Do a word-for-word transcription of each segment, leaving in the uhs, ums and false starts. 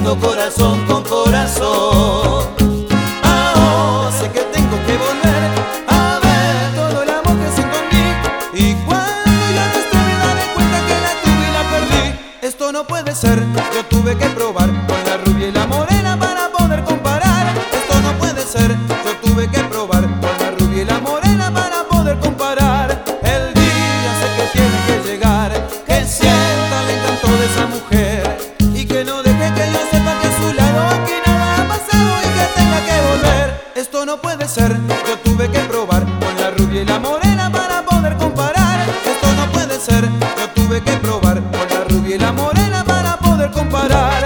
agarraditos corazón con corazón. Ahora sé que tengo que volver a ver todo el amor que siento en mí, y cuando ya no esté me daré cuenta que la tuve y la perdí. Esto no puede ser, yo tuve que probar con la rubia y la morena para poder comparar. Esto no puede ser, yo tuve que probar con la rubia y la morena para poder comparar. El día sé que tiene que llegar, que sienta el encanto de esa mujer y que no deje que yo sepa que a su lado aquí nada ha pasado y que tenga que volver. Esto no puede ser, yo tuve que probar con la rubia y la morena para poder comparar. Esto no puede ser, yo tuve que probar con la rubia y la morena para poder comparar.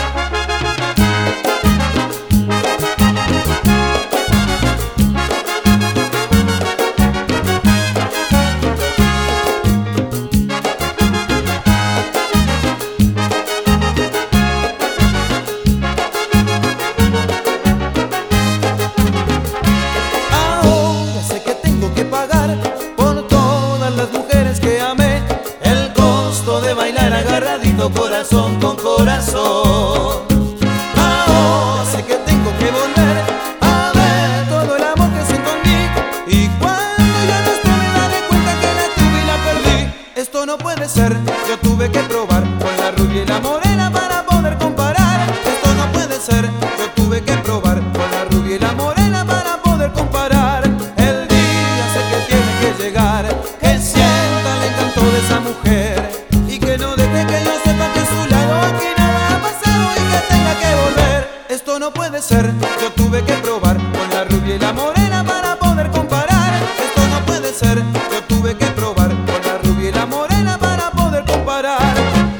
Agarradito corazón con corazón. Ahora sé que tengo que volver a ver todo el amor que siento en mí, y cuando ya no esté me daré cuenta que la tuve y la perdí. Esto no puede ser, yo tuve que probar con la rubia y la morena para poder comparar. Esto no puede ser, yo tuve que probar con la rubia y la morena para poder comparar. El día sé que tiene que llegar, que sienta el encanto de esa mujer y que no deje que yo sepa que a su lado aquí nada ha pasado y que tenga que volver. Esto no puede ser, yo tuve que probar con la rubia y la morena para poder comparar. Esto no puede ser, yo tuve que probar con la rubia y la morena para poder comparar.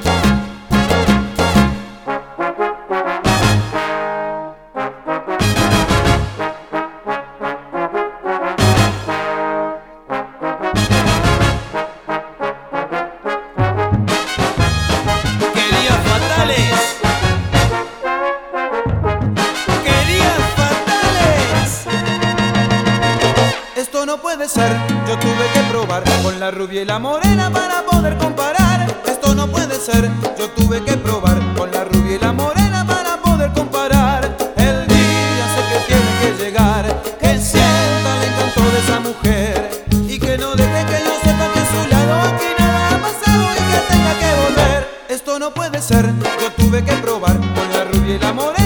Esto no puede ser, yo tuve que probar con la rubia y la morena para poder comparar. Esto no puede ser, yo tuve que probar con la rubia y la morena para poder comparar. El día sé que tiene que llegar, que sienta el encanto de esa mujer y que no deje que yo sepa que a su lado aquí nada ha pasado y que tenga que volver. Esto no puede ser, yo tuve que probar con la rubia y la morena